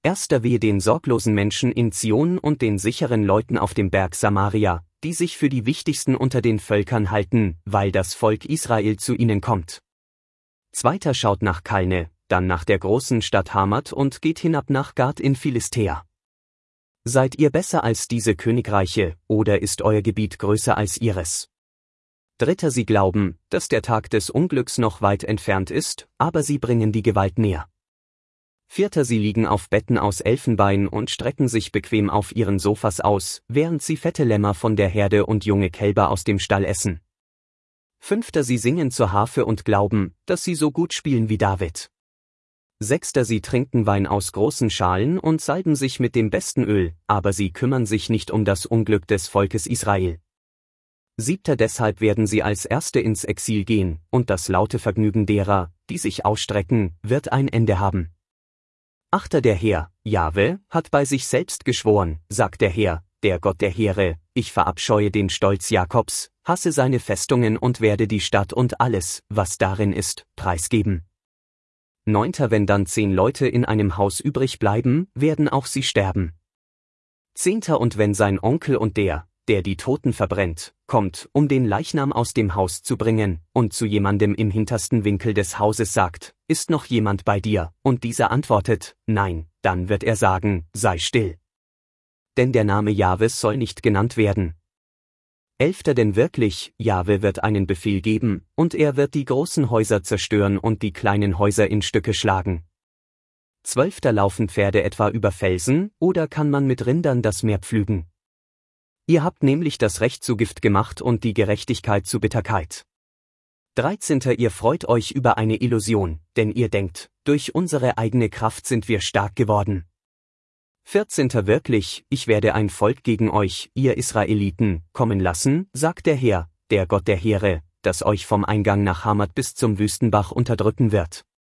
Erster wehe den sorglosen Menschen in Zion und den sicheren Leuten auf dem Berg Samaria, die sich für die wichtigsten unter den Völkern halten, weil das Volk Israel zu ihnen kommt. Zweiter schaut nach Kalne, dann nach der großen Stadt Hamat und geht hinab nach Gad in Philistea. Seid ihr besser als diese Königreiche, oder ist euer Gebiet größer als ihres? Dritter, sie glauben, dass der Tag des Unglücks noch weit entfernt ist, aber sie bringen die Gewalt näher. Vierter, sie liegen auf Betten aus Elfenbein und strecken sich bequem auf ihren Sofas aus, während sie fette Lämmer von der Herde und junge Kälber aus dem Stall essen. Fünfter, sie singen zur Harfe und glauben, dass sie so gut spielen wie David. Sechster, sie trinken Wein aus großen Schalen und salben sich mit dem besten Öl, aber sie kümmern sich nicht um das Unglück des Volkes Israel. Siebter, deshalb werden sie als Erste ins Exil gehen, und das laute Vergnügen derer, die sich ausstrecken, wird ein Ende haben. Achter, der Herr, Jahwe, hat bei sich selbst geschworen, sagt der Herr, der Gott der Heere, ich verabscheue den Stolz Jakobs, hasse seine Festungen und werde die Stadt und alles, was darin ist, preisgeben. Neunter, wenn dann 10 Leute in einem Haus übrig bleiben, werden auch sie sterben. Zehnter, und wenn sein Onkel und der die Toten verbrennt, kommt, um den Leichnam aus dem Haus zu bringen, und zu jemandem im hintersten Winkel des Hauses sagt, ist noch jemand bei dir, und dieser antwortet, nein, dann wird er sagen, sei still. Denn der Name Jahwes soll nicht genannt werden. Elfter, denn wirklich, Jahwe wird einen Befehl geben, und er wird die großen Häuser zerstören und die kleinen Häuser in Stücke schlagen. 12. Laufen Pferde etwa über Felsen, oder kann man mit Rindern das Meer pflügen? Ihr habt nämlich das Recht zu Gift gemacht und die Gerechtigkeit zu Bitterkeit. 13. Ihr freut euch über eine Illusion, denn ihr denkt, durch unsere eigene Kraft sind wir stark geworden. 14. Wirklich, ich werde ein Volk gegen euch, ihr Israeliten, kommen lassen, sagt der Herr, der Gott der Heere, das euch vom Eingang nach Hamat bis zum Wüstenbach unterdrücken wird.